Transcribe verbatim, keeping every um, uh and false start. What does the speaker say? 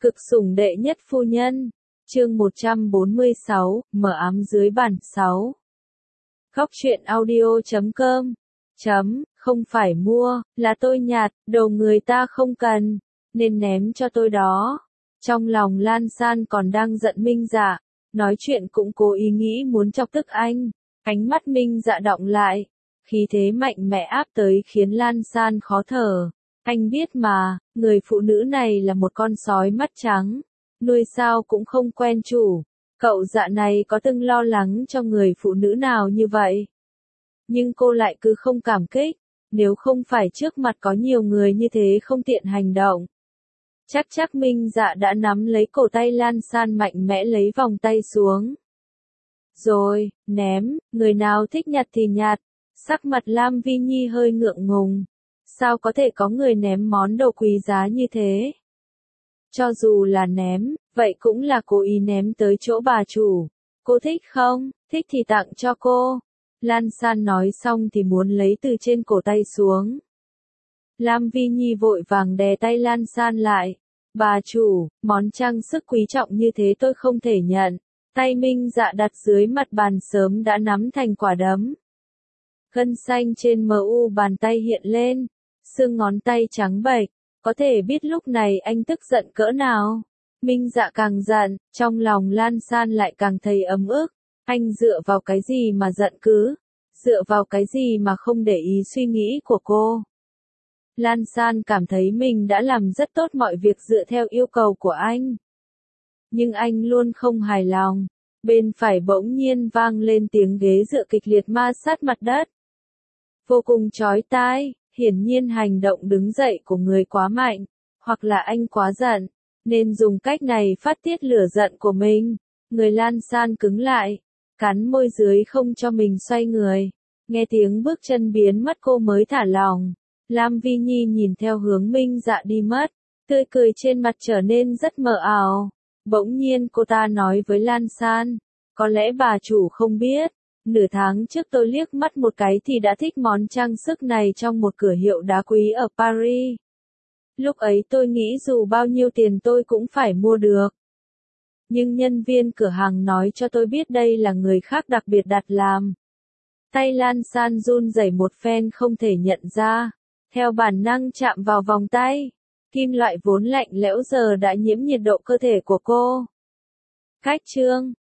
Cực sủng đệ nhất phu nhân. Chương một trăm bốn mươi sáu, mở ám dưới bản sáu. Góc truyện audio chấm com. Chấm, không phải mua, là tôi nhặt, đồ người ta không cần, nên ném cho tôi đó. Trong lòng Lan San còn đang giận Minh Dạ, nói chuyện cũng cố ý nghĩ muốn chọc tức anh. Ánh mắt Minh Dạ đọng lại, khí thế mạnh mẽ áp tới khiến Lan San khó thở. Anh biết mà, người phụ nữ này là một con sói mắt trắng, nuôi sao cũng không quen chủ. Cậu Dạ này có từng lo lắng cho người phụ nữ nào như vậy? Nhưng cô lại cứ không cảm kích, nếu không phải trước mặt có nhiều người như thế không tiện hành động. Chắc chắc Minh Dạ đã nắm lấy cổ tay Lan San mạnh mẽ lấy vòng tay xuống. Rồi, ném, người nào thích nhặt thì nhặt. Sắc mặt Lam Vi Nhi hơi ngượng ngùng. Sao có thể có người ném món đồ quý giá như thế? Cho dù là ném, vậy cũng là cố ý ném tới chỗ bà chủ. Cô thích không? Thích thì tặng cho cô. Lan San nói xong thì muốn lấy từ trên cổ tay xuống. Lam Vi Nhi vội vàng đè tay Lan San lại. Bà chủ, món trang sức quý trọng như thế tôi không thể nhận. Tay Minh Dạ đặt dưới mặt bàn sớm đã nắm thành quả đấm. Gân xanh trên mờ u bàn tay hiện lên, xương ngón tay trắng bệch, có thể biết lúc này anh tức giận cỡ nào. Minh Dạ càng giận, trong lòng Lan San lại càng thấy ấm ức. Anh dựa vào cái gì mà giận cứ? Dựa vào cái gì mà không để ý suy nghĩ của cô? Lan San cảm thấy mình đã làm rất tốt mọi việc dựa theo yêu cầu của anh. Nhưng anh luôn không hài lòng. Bên phải bỗng nhiên vang lên tiếng ghế dựa kịch liệt ma sát mặt đất. Vô cùng chói tai, hiển nhiên hành động đứng dậy của người quá mạnh, hoặc là anh quá giận, nên dùng cách này phát tiết lửa giận của mình. Người Lan San cứng lại, cắn môi dưới không cho mình xoay người. Nghe tiếng bước chân biến mất cô mới thả lỏng. Lam Vi Nhi nhìn theo hướng Minh Dạ đi mất, tươi cười trên mặt trở nên rất mờ ảo. Bỗng nhiên cô ta nói với Lan San, có lẽ bà chủ không biết, nửa tháng trước tôi liếc mắt một cái thì đã thích món trang sức này trong một cửa hiệu đá quý ở Paris. Lúc ấy tôi nghĩ dù bao nhiêu tiền tôi cũng phải mua được. Nhưng nhân viên cửa hàng nói cho tôi biết đây là người khác đặc biệt đặt làm. Tay Lan San run rẩy một phen không thể nhận ra, theo bản năng chạm vào vòng tay. Kim loại vốn lạnh lẽo giờ đã nhiễm nhiệt độ cơ thể của cô. Cách chương